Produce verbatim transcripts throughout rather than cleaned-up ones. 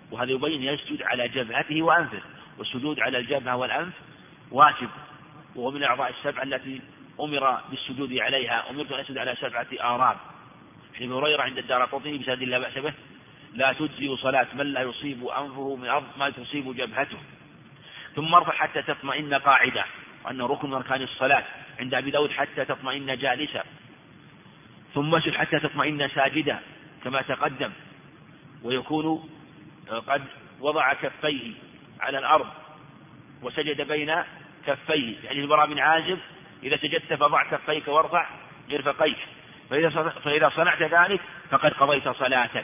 وهذا يبين يسجد على جبهته وأنفه، والسجود على الجبهة والأنف واجب، وهو من الأعضاء السبع التي أمر بالسجود عليها. أمرت أن أسجد على سبعة آراب. ابن هريرة عند الدارقطني بسند لا بأس به: لا تجزي صلاة من لا يصيب أنفه من أرض ما تصيب جبهته. ثم ارفع حتى تطمئن قاعدة، وأنه ركن من أركان الصلاة. عند أبي داود: حتى تطمئن جالسا. ثم اسجد حتى تطمئن ساجدا كما تقدم، ويكون قد وضع كفيه على الأرض وسجد بين كفيه، يعني البراء بن عازب: إذا سجدت فضع كفيك وارفع مرفقيك، فإذا صنعت ذلك فقد قضيت صلاتك.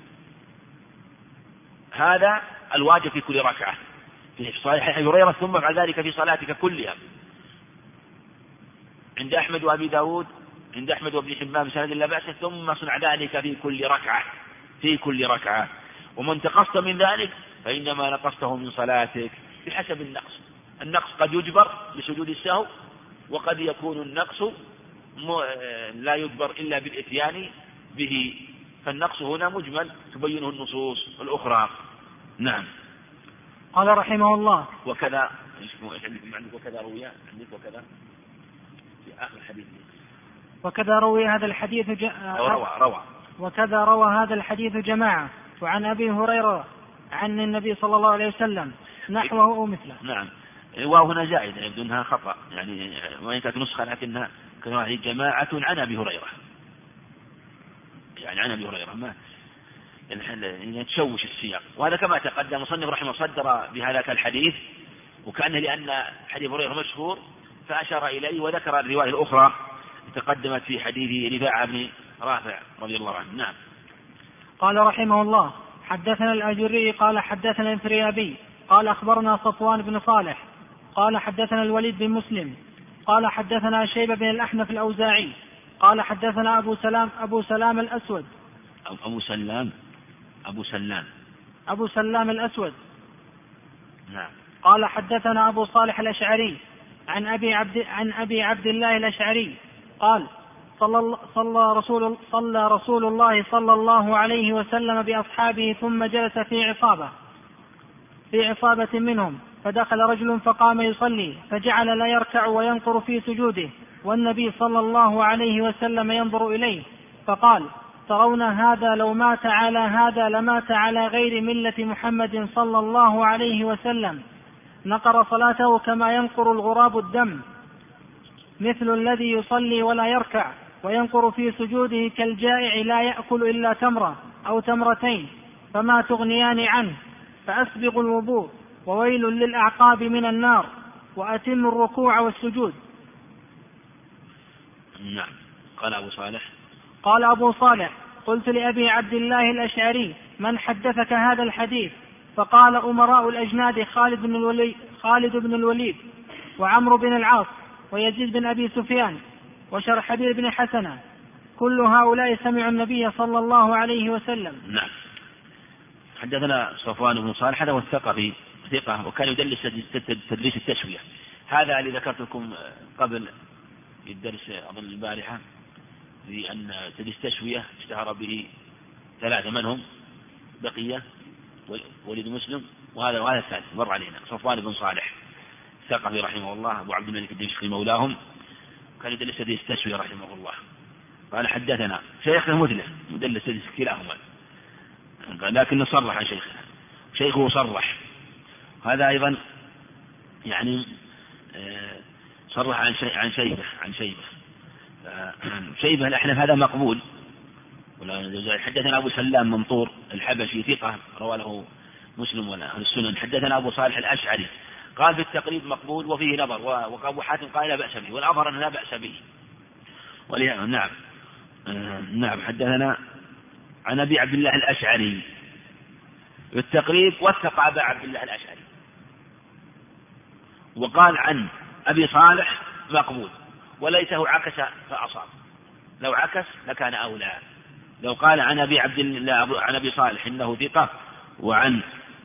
هذا الواجب في كل ركعة في صحيح أبي هريرة. ثم بعد ذلك في صلاتك كلها. عند أحمد وأبي داود عند أحمد وابن حبان بسند لا بأس: ثم صنع ذلك في كل ركعة في كل ركعة ومن تقصت من ذلك فإنما نقصته من صلاتك بحسب النقص. النقص قد يجبر بسجود السهو، وقد يكون النقص لا يجبر إلا بالإتيان به، فالنقص هنا مجمل تبينه النصوص الأخرى. نعم. قال رحمه الله: وكذا وكذا روي عندك وكذا في آخر الحديث وكذا روي هذا الحديث ج... روى روى وكذا روى هذا الحديث جماعة، وعن أبي هريرة عن النبي صلى الله عليه وسلم نحوه أو مثله. نعم. وهنا زائدة يبدو أنها خطأ، يعني وإن كانت نسخة لكنها كما جماعة عن أبي هريرة، يعني عن أبي هريرة، ما يعني تشوش السياق. وهذا كما تقدم مصنف رحمه صدر بهذا الحديث، وكأنه لأن حديث هريرة مشهور فأشار إليه وذكر الرواية الأخرى تقدمت في حديث رفاعة بن رافع رضي الله عنه. نعم. قال رحمه الله: حدثنا الأجري قال حدثنا الفريابي قال أخبرنا صفوان بن صالح قال حدثنا الوليد بن مسلم قال حدثنا شيبة بن الأحنف الأوزاعي قال حدثنا أبو سلام أبو سلام الأسود أبو سلام أبو سلام أبو سلام الأسود نعم. قال حدثنا أبو صالح الأشعري عن أبي عبد عن أبي عبد الله الأشعري قال: صلى صلى رسول صلى رسول الله صلى الله عليه وسلم بأصحابه ثم جلس في عصابة في عصابة منهم، فدخل رجل فقام يصلي فجعل لا يركع وينقر في سجوده، والنبي صلى الله عليه وسلم ينظر إليه فقال: ترون هذا لو مات على هذا لمات على غير ملة محمد صلى الله عليه وسلم، نقر صلاته كما ينقر الغراب الدم، مثل الذي يصلي ولا يركع وينقر في سجوده كالجائع لا يأكل إلا تمرة أو تمرتين فما تغنيان عنه، فأسبغ الوضوء وويل للأعقاب من النار وأتم الركوع والسجود. نعم. قال أبو صالح قال أبو صالح: قلت لأبي عبد الله الأشعري: من حدثك هذا الحديث؟ فقال: أمراء الأجناد خالد بن الوليد, خالد بن الوليد وعمرو بن العاص ويزيد بن أبي سفيان وشرحبيل بن حسنة، كل هؤلاء سمعوا النبي صلى الله عليه وسلم. نعم. حدثنا صفوان بن صالح هذا والثقفي ثقة، وكان يدلس تدريس التسوية. هذا اللي ذكرت لكم قبل الدرس أظن البارحة، في أن تدريس التسوية اشتهر به ثلاثة، من هم؟ بقية وليد مسلم وهذا وهذا الثالث مر علينا، صفوان بن صالح الثقفي رحمه الله أبو عبد الملك الدمشقي مولاهم، كان يدلس تدريس التسوية رحمه الله. قال: حدثنا شيخه مدلس مدلس تدريس كلاهما، لكن صرح عن شيخه شيخه صرح. هذا أيضا يعني صرح عن شيء عن شيبة عن شيبة شيبة الأحنف هذا مقبول. حدثنا أبو سلام منطور الحبشي ثقة رواه له مسلم ولا السنن. حدثنا أبو صالح الأشعري قال في التقريب مقبول وفيه نظر، وأبو حاتم قال لا بأس به، والأظهر أنه لا بأس به. نعم. نعم. حدثنا عن أبي عبد الله الأشعري بالتقريب وثق أبا عبد الله الأشعري، وقال عن أبي صالح مقبول وليته عكس فأصاب، لو عكس لكان أولى. لو قال عن أبي عبد الله عن أبي صالح إنه ثقة وعن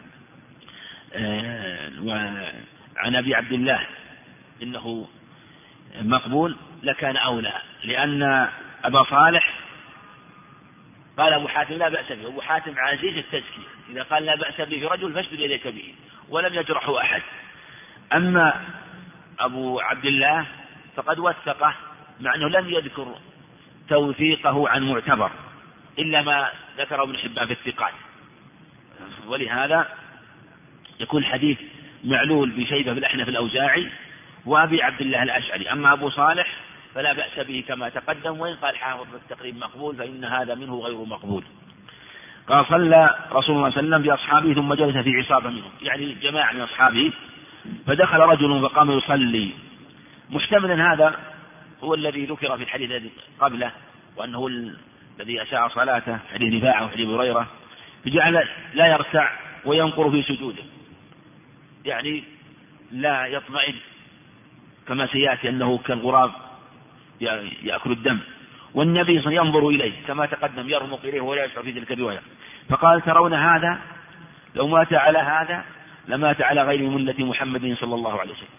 آه وعن أبي عبد الله إنه مقبول لكان أولى، لأن أبا صالح قال أبو حاتم لا بأس به. أبو حاتم عزيز التزكية، إذا قال لا بأس به في رجل فاشدد يديك به، ولم يجرحه أحد. أما أبو عبد الله فقد وثقه، مع أنه لم يذكر توثيقه عن معتبر إلا ما ذكره ابن حبان في الثقات، ولهذا يكون الحديث معلول بشيبة بالأحنف الأوزاعي وأبي عبد الله الأشعري. أما أبو صالح فلا بأس به كما تقدم، وإن قال حافظ في التقريب مقبول فإن هذا منه غير مقبول. قال صلى رسول الله صلى الله عليه وسلم بأصحابه ثم جلس في عصابة منهم، يعني جماعة من أصحابه، فدخل رجل فقام يصلي، محتملا هذا هو الذي ذكر في الحديث الذي قبله، وأنه الذي أساء صلاته، حديث رفاعة وحديث هريرة، فجعل لا يركع وينقر في سجوده، يعني لا يطمئن كما سيأتي أنه كالغراب يأكل الدم، والنبي صلى الله عليه وسلم ينظر إليه كما تقدم، يرمق إليه ولا يشعر في تلك الرواية. فقال ترون هذا؟ لو مات على هذا لمات على غير ملة محمد صلى الله عليه وسلم،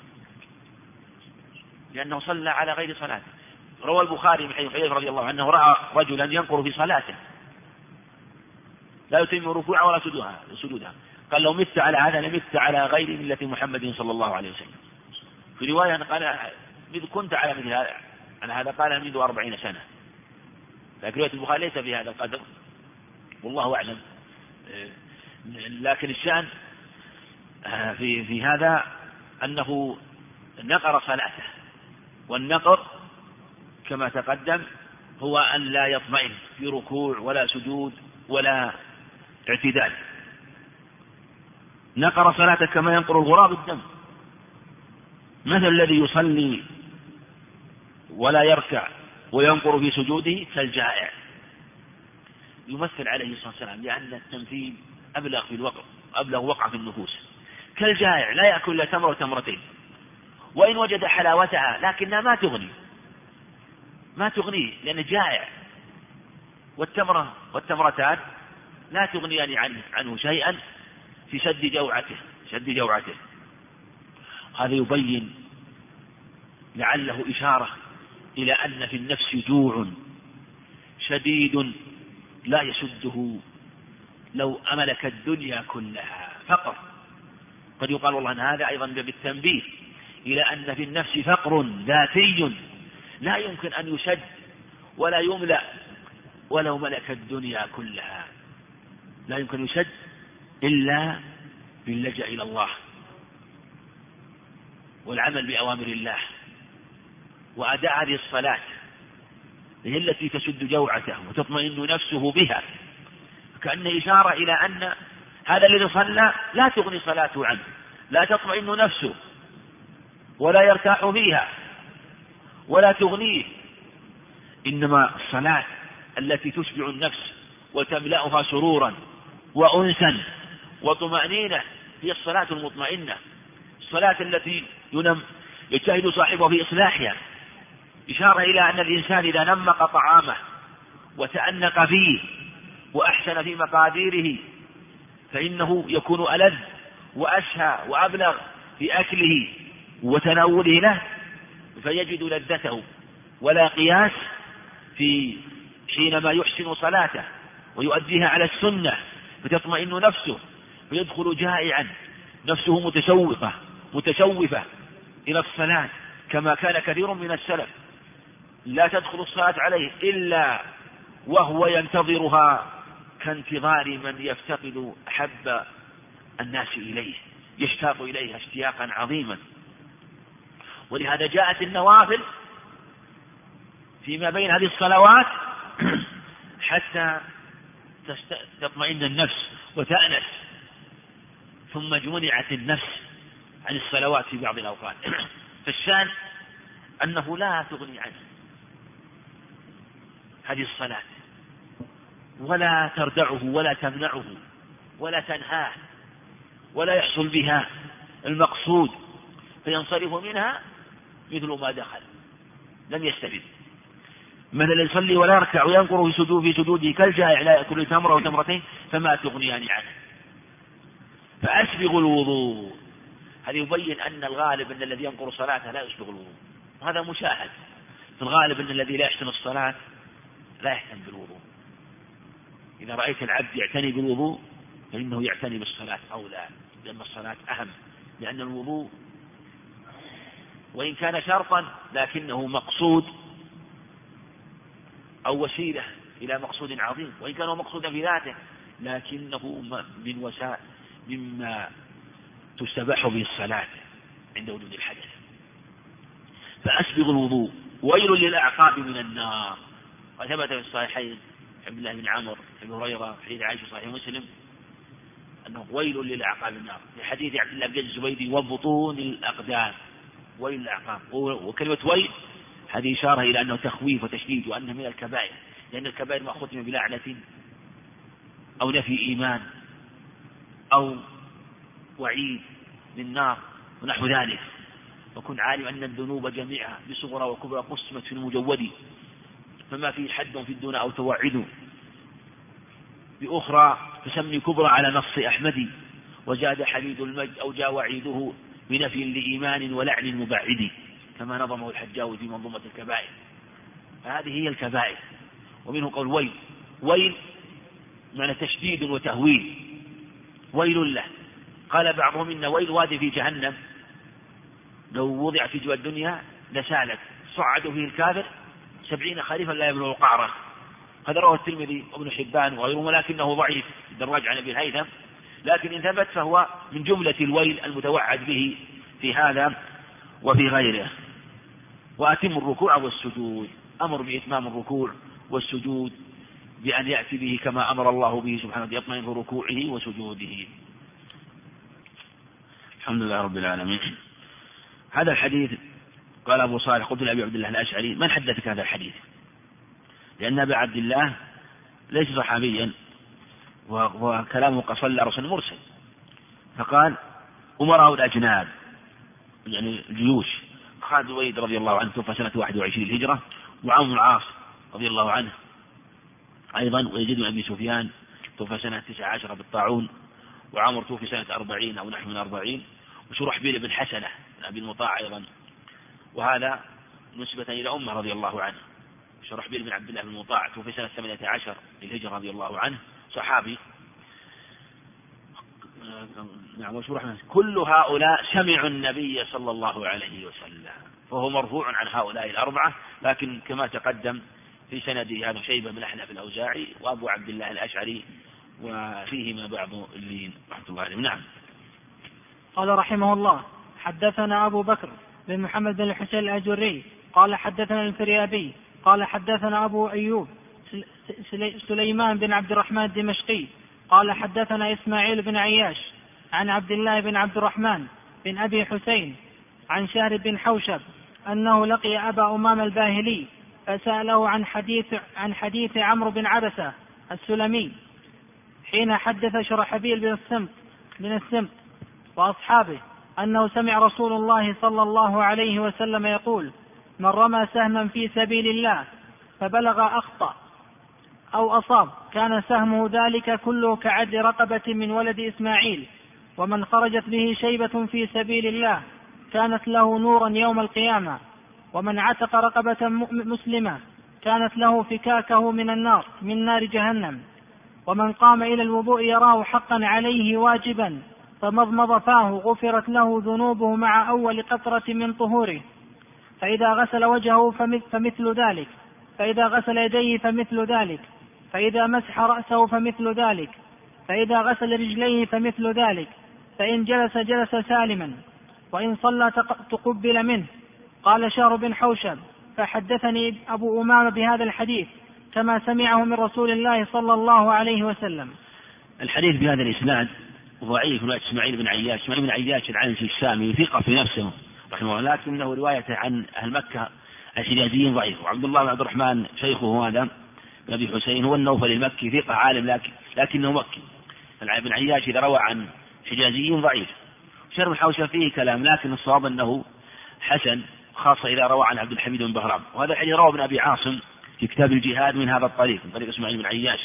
لأنه صلى على غير صلاته. روى البخاري من حديث حذيفة رضي الله عنه رأى رجلا ينقر في صلاته لا يتم ركوعها ولا سجودها، قال لو مت على هذا لمت على غير ملة محمد صلى الله عليه وسلم. في رواية قال إذ كنت على مثل هذا، على هذا قال منذ أربعين سنة، لكن رواية البخاري ليس في هذا القدر والله أعلم. لكن الشأن في, في هذا أنه نقر صلاته، والنقر كما تقدم هو أن لا يطمئن في ركوع ولا سجود ولا اعتدال. نقر صلاته كما ينقر الغراب الدم، مثل الذي يصلي ولا يركع وينقر في سجوده كالجائع، يمثل عليه الصلاة والسلام، لأن التمثيل أبلغ في الوقع، أبلغ وقع في النفوس. كالجائع لا يأكل إلا تمرة وتمرتين، وإن وجد حلاوتها لكنها ما تغني ما تغنيه لأنه جائع، والتمرة والتمرتان لا تغنيان عنه, عنه شيئا في سد جوعته سد جوعته. هذا يبين لعله إشارة إلى أن في النفس جوع شديد لا يسده لو أملك الدنيا كلها، فقر. قد يقال والله أن هذا أيضا بالتنبيه إلى أن في النفس فقر ذاتي لا يمكن أن يسد ولا يملأ ولو ملك الدنيا كلها، لا يمكن يسد إلا باللجأ إلى الله والعمل بأوامر الله وأداء هذه الصلاة، هي التي تسد جوعته وتطمئن نفسه بها. كأن إشارة إلى أن هذا الذي صلى لا تغني صلاته عنه، لا تطمئن نفسه ولا يرتاح فيها ولا تغنيه، إنما الصلاة التي تشبع النفس وتملأها سرورا وأنسا وطمأنينة هي الصلاة المطمئنة، الصلاة التي ينم يجتهد صاحبه في إصلاحها. إشارة إلى أن الإنسان إذا نمق طعامه وتأنق فيه وأحسن في مقاديره فإنه يكون ألذ وأشهى وأبلغ في أكله وتناوله له، فيجد لذته ولا قياس في حينما يحسن صلاته ويؤديها على السنة، فتطمئن نفسه فيدخل جائعا، نفسه متشوقة متشوفة إلى الصلاة، كما كان كثير من السلف لا تدخل الصلاة عليه إلا وهو ينتظرها كانتظار من يفتقد أحب الناس إليه، يشتاق إليها اشتياقا عظيما. ولهذا جاءت النوافل فيما بين هذه الصلوات حتى تطمئن النفس وتأنس، ثم منعت النفس عن الصلوات في بعض الأوقات. فالشان أنه لا تغني عنه هذه الصلاة ولا تردعه ولا تمنعه ولا تنهاه ولا يحصل بها المقصود، فينصرف منها مثل ما دخل لم يستفد. مثل يصلي ولا يركع وينقر في سجود في سجوده كالجائع لا يأكل تمرة وتمرتين فما تغنيان عنه. فأسبغ الوضوء، هذا يبين أن الغالب أن الذي ينقر صلاته لا يسبغ الوضوء، وهذا مشاهد في الغالب أن الذي لا يحسن الصلاة لا يهتم بالوضوء، إذا رأيت العبد يعتني بالوضوء فإنه يعتني بالصلاة أولى، لأن الصلاة أهم، لأن الوضوء وإن كان شرطا لكنه مقصود أو وسيلة إلى مقصود عظيم، وإن كان مقصودا في ذاته لكنه من وسائل مما تستباح به الصلاة عند وجود الحدث. فأسبغ الوضوء. ويل للأعقاب من النار، وثبت في الصحيحين عبد الله بن عمرو بن هريرة حديث عائشة صحيح مسلم أنه ويل للأعقاب من النار، في حديث عبد الله بن الزبيدي وبطون الأقدام، ويل للأعقاب. وكلمة ويل هذه إشارة إلى أنه تخويف وتشديد وأنه من الكبائر، لأن الكبائر ما ختم بلعنة أو نفي إيمان أو وعيد للنار ونحو ذلك. وكن عالم أن الذنوب جميعها بصغرى وكبرى قسمت في المجود، فما فيه حد في الدون أو توعد بأخرى تسمي كبرى على نص أحمد، وزاد حديد المجد أو جاء وعيده بنفي لإيمان ولعن مبعد، كما نظمه الحجاوي في منظومة الكبائر. فهذه هي الكبائر. ومنه قول ويل، ويل معنى تشديد وتهويل، ويل له. قال بعضهم إن ويل وادي في جهنم لو وضع في جوى الدنيا لسالت صعدوا فيه الكافر سبعين خريفا لا يبلغ قعره. هذا رواه الترمذي وابن حبان وغيره، ولكنه ضعيف دراج عن ابي الهيثم، لكن إن ثبت فهو من جملة الويل المتوعد به في هذا وفي غيره. وأتم الركوع والسجود، أمر بإتمام الركوع والسجود بأن يأتي به كما أمر الله به سبحانه، يطمئن في ركوعه وسجوده. الحمد لله رب العالمين. هذا الحديث قال أبو صالح قلت لأبي عبد الله الأشعري من حدثك هذا الحديث؟ لأن أبا عبد الله ليس صحابيا وكلامه قصل رسول مرسل. فقال أمراء الأجناد يعني الجيوش، خالد الوليد رضي الله عنه توفى سنة واحد وعشرين الهجرة، وعمرو بن العاص رضي الله عنه أيضا، ويزيد بن أبي سفيان توفى سنة تسعة عشر بالطاعون، وعمر توفي سنة أربعين أو نحو من أربعين، وشرحبيل بن حسنة بن أبي المطاع أيضا، وهذا نسبة إلى أمه رضي الله عنه. شرحبيل بن عبد الله بن المطاع توفي سنة ثمانية عشر للهجرة رضي الله عنه، صحابي. نعم. وشرح كل هؤلاء سمعوا النبي صلى الله عليه وسلم، فهو مرفوع عن هؤلاء الأربعة، لكن كما تقدم في سنده هذا شيبة بن أحنف الأوزاعي وأبو عبد الله الأشعري، وفيهما بعض اللين رحمة الله عليه. نعم. قال رحمه الله حدثنا أبو بكر بن محمد بن الحسين الأجري قال حدثنا الفريابي قال حدثنا أبو أيوب سليمان بن عبد الرحمن الدمشقي قال حدثنا إسماعيل بن عياش عن عبد الله بن عبد الرحمن بن أبي حسين عن شهر بن حوشب أنه لقي أبا أمام الباهلي فسأله عن حديث عن حديث عمرو بن عبسة السلمي حين حدث شرحبيل بن السمط بن السمط وأصحابه أنه سمع رسول الله صلى الله عليه وسلم يقول: من رمى سهما في سبيل الله فبلغ أخطأ أو أصاب كان سهمه ذلك كله كعدل رقبة من ولد إسماعيل، ومن خرجت به شيبة في سبيل الله كانت له نورا يوم القيامة، ومن عتق رقبة مسلمة كانت له فكاكه من النار من نار جهنم، ومن قام إلى الوضوء يراه حقا عليه واجبا فمضمض فاه غفرت له ذنوبه مع أول قطرة من طهوره، فإذا غسل وجهه فمثل ذلك، فإذا غسل يديه فمثل ذلك، فإذا مسح رأسه فمثل ذلك، فإذا غسل رجليه فمثل ذلك، فإن جلس جلس سالما، وإن صلى تقبل منه. قال شهر بن حوشب: فحدثني أبو أمامة بهذا الحديث كما سمعه من رسول الله صلى الله عليه وسلم. الحديث بهذا الإسناد ضعيف، رواية إسماعيل بن عياش. إسماعيل بن عياش العنسي السامي ثقة في نفسه رحمه الله، لكنه روايته عن أهل مكة الحجازيين ضعيف. وعبد الله بن عبد الرحمن شيخه هذا بن أبي حسين هو النوفل المكي ثقة عالم لكن لكنه مكي. ابن عياش إذا روى عن حجازيين ضعيف. شهر بن حوشب فيه كلام، لكن الصواب أنه حسن، خاصة إذا روى عن عبد الحميد بن بهرام. وهذا الحديث روى ابن أبي عاصم في كتاب الجهاد من هذا الطريق، من طريق إسماعيل بن عياش،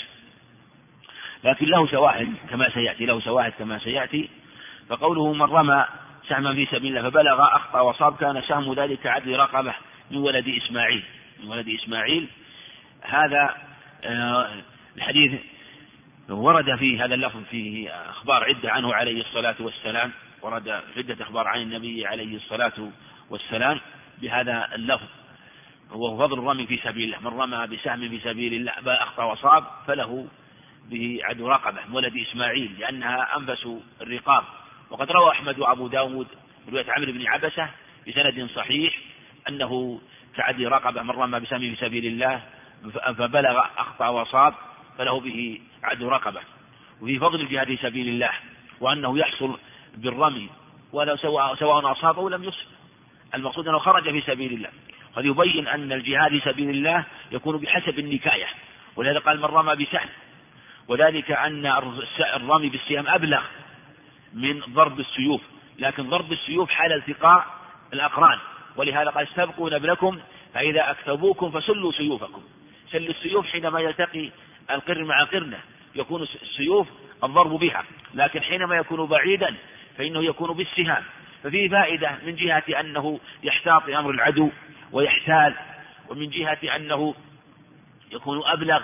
لكن له شواهد كما سيأتي له شواهد كما سيأتي. فقوله: من رمى سهما في سبيل الله فبلغ أخطأ وصاب كان سهم ذلك عدل رقبة من ولد إسماعيل من ولد إسماعيل هذا آه الحديث ورد في هذا اللفظ فيه أخبار عدة عنه عليه الصلاة والسلام، ورد عدة أخبار عن النبي عليه الصلاة والسلام بهذا اللفظ، وهو فضل الرمي في سبيل الله. من رمى بسهم في سبيل الله فأخطأ وصاب فله به عدو رقبة ولد إسماعيل، لأنها أنفس الرقاب. وقد روى أحمد وأبو داود رواية عمرو بن عبسة بسند صحيح أنه كعدو رقبة، من رمى بسهم في سبيل الله فبلغ أخطأ وصاب فله به عدو رقبة. وفي فضل الجهاد في سبيل الله، وأنه يحصل بالرمي ولو سواء, سواء أصاب أو لم يصب، المقصود أنه خرج في سبيل الله. قد يبين أن الجهاد في سبيل الله يكون بحسب النكاية، ولهذا قال من رمى بسهم، وذلك أن الرمي بالسهام أبلغ من ضرب السيوف، لكن ضرب السيوف حال التقاء الأقران، ولهذا قال استبقوا نبلكم فإذا أكتبوكم فسلوا سيوفكم. سل السيوف حينما يلتقي القرن مع قرنه يكون السيوف الضرب بها، لكن حينما يكون بعيدا فإنه يكون بالسهام. ففيه فائدة من جهة أنه يحتاط أمر العدو ويحتال، ومن جهة أنه يكون أبلغ،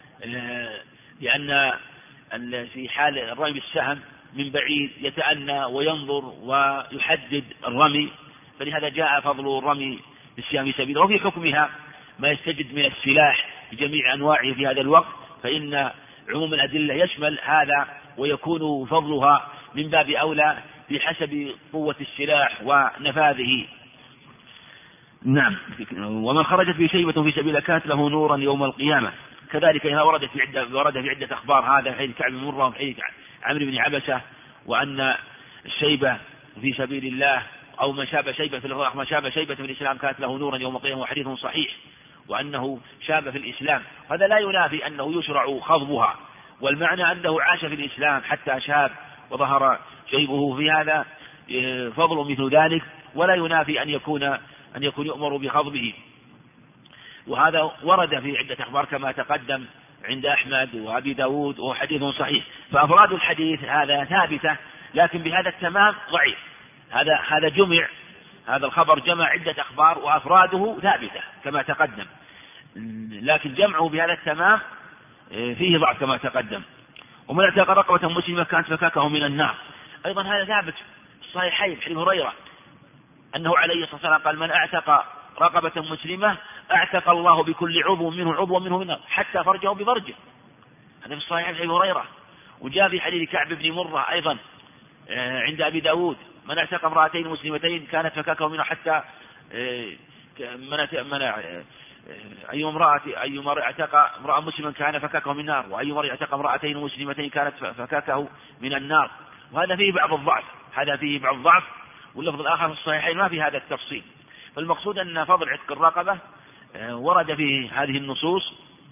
لأن في حال الرمي بالسهم من بعيد يتأنى وينظر ويحدد الرمي، فلهذا جاء فضل الرمي بالسهام في سبيل الله. وفي حكمها ما يستجد من السلاح بجميع أنواعه في هذا الوقت، فإن عموم الأدلة يشمل هذا، ويكون فضلها من باب أولى بحسب قوة السلاح ونفاذه. نعم. ومن خرجت به شيبة في سبيل كانت له نورا يوم القيامة. كذلك هنا وردت في عدة ورد في عدة أخبار هذا، حديث كعب بن مرة وحديث عمرو بن عبسة، وأن الشيبة في سبيل الله أو من شاب شيبة في الغرق ما شاب شيبة في الإسلام كانت له نورا يوم القيامة، وحديث صحيح، وأنه شاب في الإسلام. هذا لا ينافي أنه يشرع خضبها، والمعنى أنه عاش في الإسلام حتى شاب وظهر شيبه، في هذا فضل مثل ذلك، ولا ينافي أن يكون أن يكون يؤمر بخضبه. وهذا ورد في عدة أخبار كما تقدم عند أحمد وأبي داود، وهو حديث صحيح. فأفراد الحديث هذا ثابتة، لكن بهذا التمام ضعيف. هذا هذا جمع، هذا الخبر جمع عدة أخبار وأفراده ثابتة كما تقدم، لكن جمعه بهذا التمام فيه ضعف كما تقدم. ومن اعتق رقبة مسلمة كانت فكاكه من النار، أيضا هذا ثابت في الصحيحين حديث هريرة أنه عليه الصلاة والسلام قال من اعتق رقبة مسلمة اعتق الله بكل عضو منه عضو منه من النار حتى فرجه بفرجه، هذا في الصحيحين حديث هريرة. وجاء في حديث كعب بن مرة أيضا عند أبي داود من اعتق امرأتين مسلمتين كانت فكاكه منه حتى منع أي امرأة أي امرأة اعتق امرأة مسلما كان فكاكه من النار، وأي امرأة اعتق امرأتين مسلمتين كانت فكاكه من النار. وهذا فيه بعض الضعف، هذا فيه بعض الضعف، واللفظ الآخر في الصحيحين ما في هذا التفصيل. فالمقصود أن فضل عتق الرقبة ورد في هذه النصوص،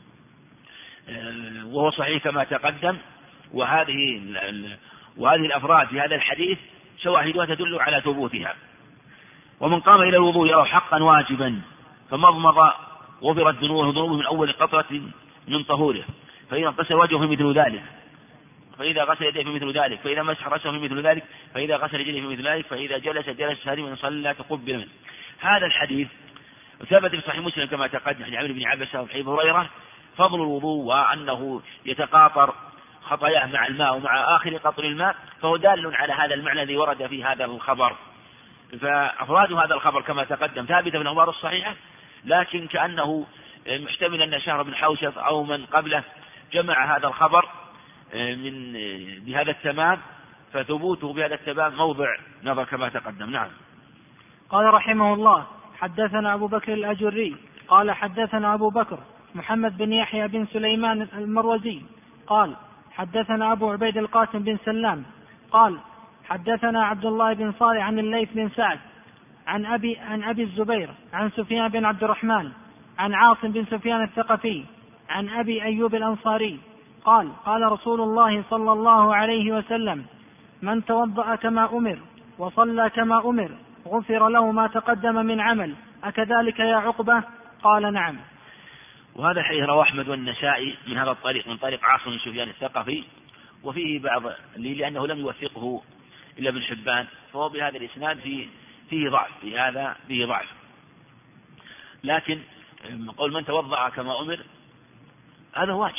وهو صحيح كما تقدم. وهذه وهذه الأفراد في هذا الحديث شواهدها تدل على ثبوتها. ومن قام إلى الوضوء يرى حقا واجبا فمضمض غفرت ذنوبه من أول قطرة من طهوره، فإذا غسل وجهه في مثل ذلك، فإذا غسل يديه في مثل ذلك، فإذا مسح رأسه في مثل ذلك، فإذا غسل رجليه في مثل ذلك، فإذا جلس جلس هذه من صلى تقبل منه. هذا الحديث ثبت في صحيح مسلم كما تقدم عن عمرو بن عبسة وحديث هريرة فضل الوضوء، وأنه يتقاطر خطاياه مع الماء ومع آخر قطر الماء، فهو دال على هذا المعنى الذي ورد في هذا الخبر. فأفراد هذا الخبر كما تقدم ثابتة في الأخبار الصحيحة، لكن كأنه محتمل أن شهر بن حوشب أو من قبله جمع هذا الخبر من بهذا التمام، فثبوته بهذا التمام موضع نظر كما تقدم. نعم. قال رحمه الله حدثنا أبو بكر الأجري قال حدثنا أبو بكر محمد بن يحيى بن سليمان المروزي قال حدثنا أبو عبيد القاسم بن سلام قال حدثنا عبد الله بن صالح عن الليث بن سعد عن أبي, عن أبي الزبير عن سفيان بن عبد الرحمن عن عاصم بن سفيان الثقفي عن أبي أيوب الأنصاري قال قال رسول الله صلى الله عليه وسلم من توضأ كما أمر وصلى كما أمر غفر له ما تقدم من عمل أكذلك يا عقبة؟ قال نعم. وهذا حديث رواه أحمد والنسائي من هذا الطريق، من طريق عاصم بن سفيان الثقفي، وفيه بعض لأنه لم يوثقه إلا ابن حبان، فهو بهذا الإسناد فيه, فيه ضعف، في هذا فيه ضعف. لكن قول من توضأ كما أمر هذا واجب،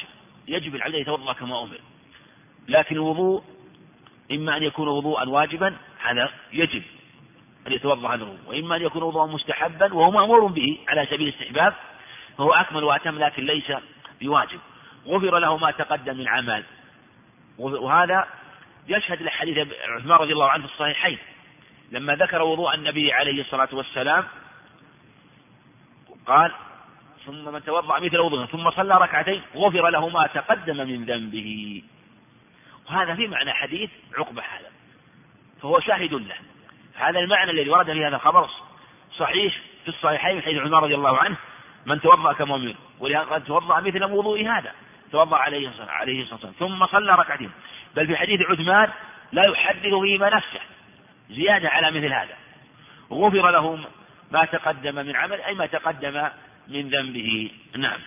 يجب العبد أن يتوضأ كما أمر، لكن الوضوء إما أن يكون وضوءا واجبا، هذا يجب أن يتوضأ هذا الوضوء، وإما أن يكون وضوءا مستحبا وهو مأمور به على سبيل الاستحباب، فهو أكمل وأتم لكن ليس بواجب. غفر له ما تقدم من عمل، وهذا يشهد لحديث عثمان رضي الله عنه في الصحيحين لما ذكر وضوء النبي عليه الصلاة والسلام قال: ثم من توضأ مثل وضوءه ثم صلى ركعتين غفر له ما تقدم من ذنبه. وهذا في معنى حديث عقبة هذا، فهو شاهد له. هذا المعنى الذي ورد في هذا الخبر صحيح في الصحيحين من حديث عمر رضي الله عنه: من توضأ كما أمر، ولهذا توضأ مثل وضوء هذا، توضأ عليه الصلاة والسلام ثم صلى ركعتين. بل في حديث عثمان لا يحدث فيما نفسه زيادة على مثل هذا: غفر له ما تقدم من عمل، أي ما تقدم من ذنبه. نعم.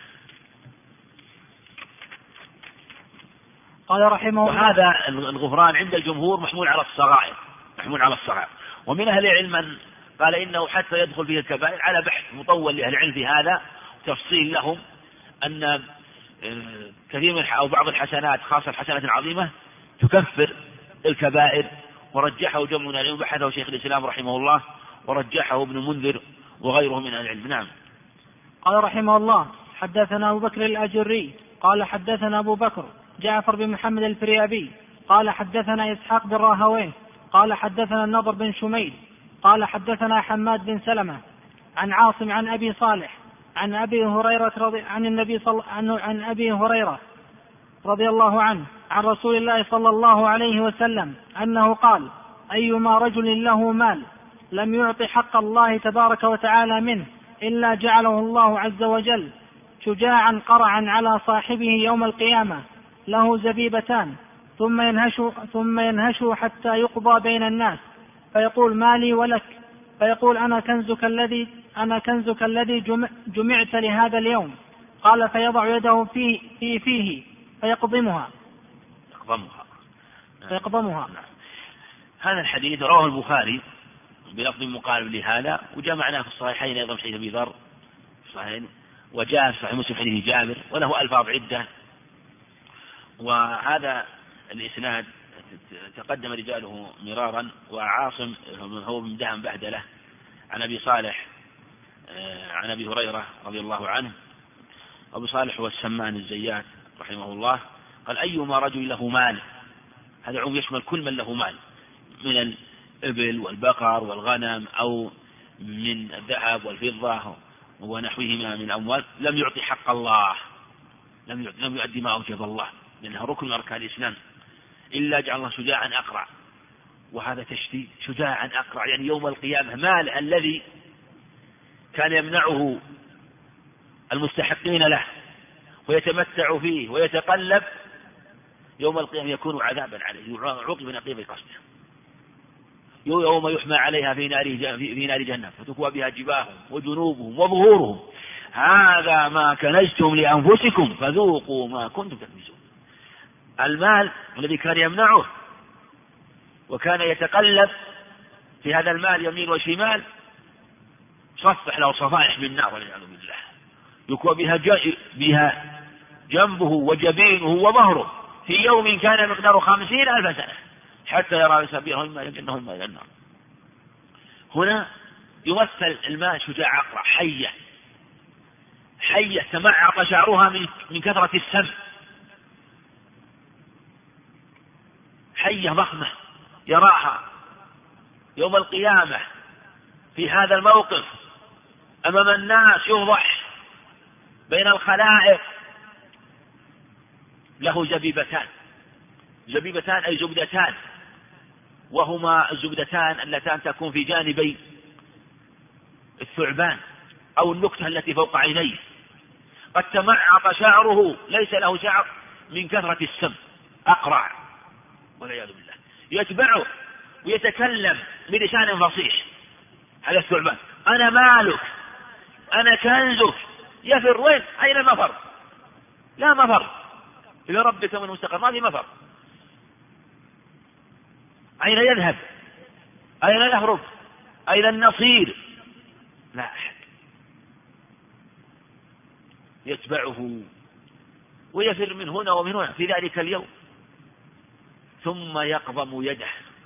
قال رحمه الله: وهذا الغفران عند الجمهور محمول على الصغائر، محمول على الصغائر. ومن أهل العلم من قال إنه حتى يدخل فيه الكبائر، على بحث مطول لأهل العلم في هذا، تفصيل لهم أن كثير من أو بعض الحسنات خاصة الحسنات العظيمة تكفر الكبائر، ورجحه جمع من العلم، بحثه شيخ الإسلام رحمه الله، ورجحه ابن المنذر وغيره من أهل العلم. نعم. قال رحمه الله: حدثنا أبو بكر الأجري قال حدثنا أبو بكر جعفر بن محمد الفريابي قال حدثنا إسحاق بن راهويه قال حدثنا النضر بن شميل قال حدثنا حماد بن سلمة عن عاصم عن أبي صالح عن أبي هريرة رضي عن النبي صل... عن... عن أبي هريرة رضي الله عنه عن رسول الله صلى الله عليه وسلم أنه قال: أيما رجل له مال لم يعط حق الله تبارك وتعالى منه إلا جعله الله عز وجل شجاعا قرعا على صاحبه يوم القيامة، له زبيبتان ثم ينهش ثم ينهش حتى يقضى بين الناس، فيقول: مالي ولك؟ فيقول: أنا كنزك الذي أنا كنزك الذي جمع جمعت لهذا اليوم. قال: فيضع يده في في فيه فيقضمها يقضمها فيقضمها. هذا الحديث رواه البخاري بلفظ مقارب لهذا، وجاء معناه في الصحيحين أيضا حديث أبي ذر صحيحين، وجاء في صحيح مسلم حديث جابر، وله ألفاظ عدة. وهذا الإسناد تقدم رجاله مرارا. وعاصم هو بن دهم بهدلة عن أبي صالح عن أبي هريرة رضي الله عنه. أبو صالح هو السمان الزيات رحمه الله، قال: أيما رجل له مال، هذا العموم يشمل كل من له مال من الإبل والبقر والغنم أو من الذهب والفضة ونحوهما من الأموال، لم يعطي حق الله، لم يعطي لم يؤدي ما أوجب الله، لأنها ركن من أركان الإسلام، إلا جعل الله شجاعا أقرع. وهذا تشديد، شجاعا أقرع يعني يوم القيامة مال الذي كان يمنعه المستحقين له ويتمتع فيه ويتقلب، يوم القيامة يكون عذابا عليه، عقب نقيض قصده. يوم يحمى عليها في نار في نار جهنم فتكوى بها جباههم وجنوبهم وظهورهم، هذا ما كنزتم لأنفسكم فذوقوا ما كنتم تكنزون. المال الذي كان يمنعه وكان يتقلب في هذا المال يمين وشمال، صفح له صفائح من النار والعياذ بالله، يكوى بها, بها جنبه وجبينه وظهره في يوم كان مقداره خمسين ألف سنة حتى يرى سبيله إما إلى الجنة وإما إلى النار. هنا يمثل الماء شجاع أقرع، حية حية تمعق شعرها من, من كثرة السم، حية ضخمة يراها يوم القيامة في هذا الموقف أمام الناس، يوضح بين الخلائق، له زبيبتان، زبيبتان أي زبدتان، وهما الزبدتان اللتان تكون في جانبي الثعبان أو النكتة التي فوق عينيه. قد تمعط شعره، ليس له شعر من كثرة السم، أقرع والعياذ بالله، يتبعه ويتكلم بلسان فصيح. هذا الثعبان: أنا مالك، أنا كنزك. يفر وين؟ أين المفر؟ لا مفر إلى ربك من مستقر، ما في مفر. أين يذهب؟ أين يهرب؟ أين النصير؟ لا أحد. يتبعه ويفر من هنا ومن هنا في ذلك اليوم، ثم يقضم يده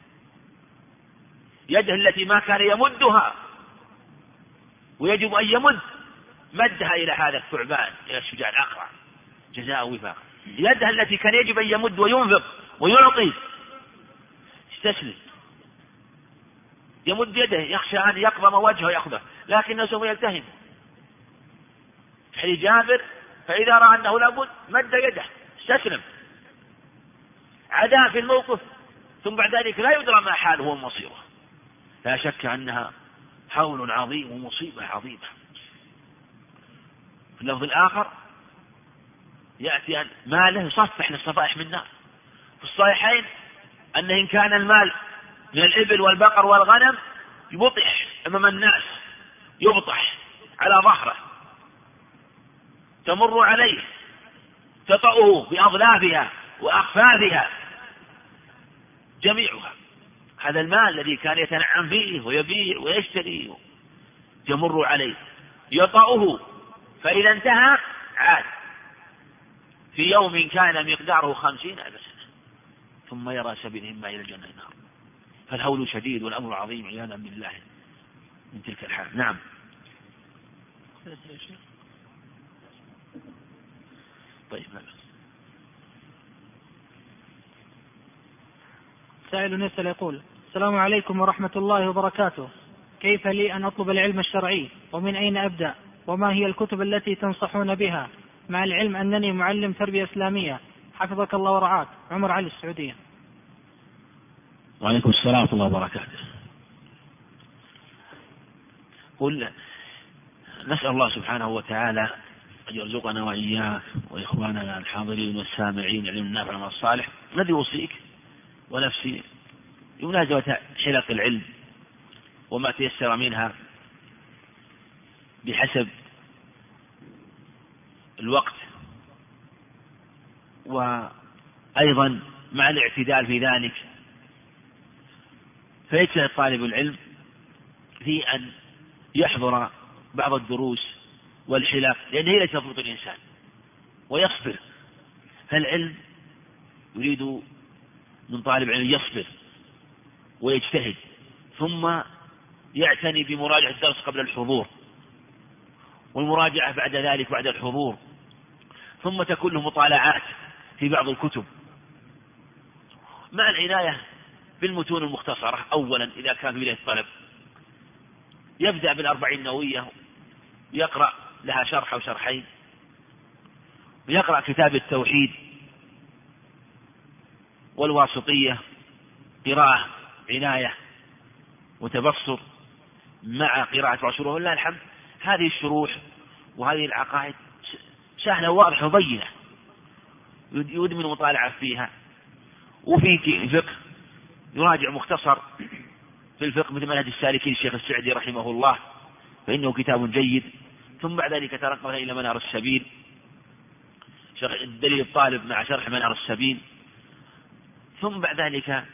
يده التي ما كان يمدها، ويجب أن يمد مدها إلى هذا الثعبان، إلى الشجاع الأقرع جزاء وفاق، يده التي كان يجب أن يمد وينفق ويعطي استسلم، يمد يده يخشى أن يقضم وجهه ويأخذه، لكنه سوف يلتهم حديث جابر فإذا رأى أنه لابد مد يده استسلم، عدا في الموقف، ثم بعد ذلك لا يدرى ما حاله ومصيره. لا شك أنها حول عظيم ومصيبة عظيمة. في اللفظ الآخر يأتي أن ماله يصفح للصفائح من النار. في الصحيحين أن إن كان المال من الإبل والبقر والغنم يبطح أمام الناس، يبطح على ظهره، تمر عليه تطأه بأظلافها وأخفافها جميعها. هذا المال الذي كان يتنعم فيه ويبيع ويشتري يمر عليه يطأه، فإذا انتهى عاد في يوم كان مقداره خمسين ألف سنة، ثم يرى سبيل إما إلى الجنة النار. فالهول شديد والأمر عظيم عياذا بالله من تلك الحال. نعم. طيب. سائل يسأل يقول: السلام عليكم ورحمة الله وبركاته، كيف لي أن أطلب العلم الشرعي ومن أين أبدأ وما هي الكتب التي تنصحون بها، مع العلم أنني معلم تربية إسلامية حفظك الله ورعاك. عمر علي السعودية. وعليكم السلام ورحمة الله وبركاته. قل نسأل الله سبحانه وتعالى أن يرزقنا وإياك وإخواننا الحاضرين والسامعين علم النافع والصالح. الذي أوصيك ونفسي بمناسبة حلق العلم وما تيسر منها بحسب الوقت، وأيضا مع الاعتدال في ذلك، فيجتهد طالب العلم في أن يحضر بعض الدروس والحلق، لأن هي التي تضبط الإنسان ويصبر. فالعلم يريد من طالب العلم يصبر ويجتهد، ثم يعتني بمراجعة الدرس قبل الحضور، والمراجعة بعد ذلك بعد الحضور، ثم تكون له مطالعات في بعض الكتب مع العناية بالمتون المختصرة. أولا إذا كان في بداية الطلب يبدأ بالأربعين النووية، يقرأ لها شرح أو شرحين، ويقرأ كتاب التوحيد والواسطية قراءة عناية وتبصر مع قراءة عشره. والله الحمد هذه الشروح وهذه العقائد سهلة واضحة وبينة، يدمن مطالعة فيها. وفي فقه يراجع مختصر في الفقه مثل منهج السالكين الشيخ السعدي رحمه الله، فإنه كتاب جيد. ثم بعد ذلك ترقى إلى منار السبيل، دليل الطالب مع شرح منار السبيل. ثم بعد ذلك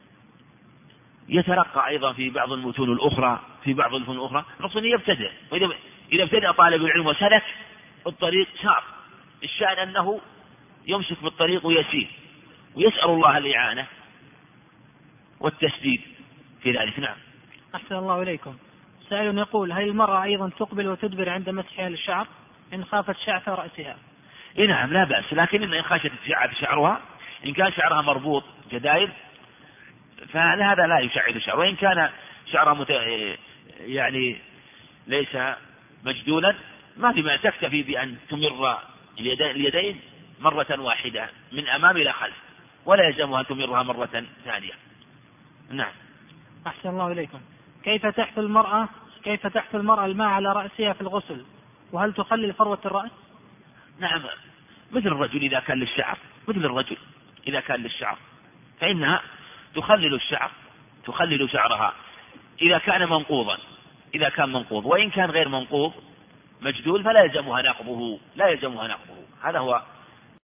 يترقى أيضا في بعض المتون الأخرى في بعض المتون الأخرى نقصد يبتدئ. وإذا إذا ابتدأ طالب العلم وسلك الطريق سار، الشأن أنه يمسك بالطريق ويسير، ويسأل الله الإعانة والتسديد في ذلك. نعم. أحسن الله إليكم. سائل يقول: هل المرأة أيضا تقبل وتدبر عند مسحها للشعر إن خافت شعث رأسها؟ إيه نعم، لا بأس، لكن إن خشت شعرها، إن كان شعرها مربوط جدائر فهذا لا يشعر الشعر، وإن كان شعرها مت... يعني ليس مجدولا ما في ما تكتفي بأن تمر اليدين مرة واحدة من أمام إلى خلف، ولا يلزمها أن تمرها مرة ثانية. نعم. أحسن الله إليكم. كيف تحث المرأة كيف تحث المرأة الماء على رأسها في الغسل، وهل تخلل فروة الرأس؟ نعم، مثل الرجل إذا كان للشعر مثل الرجل إذا كان للشعر فإنها تخلل الشعر تخلل شعرها إذا كان منقوضا إذا كان منقوض، وإن كان غير منقوض مجدول فلا يلزمها نقضه لا يلزمها نقضه هذا هو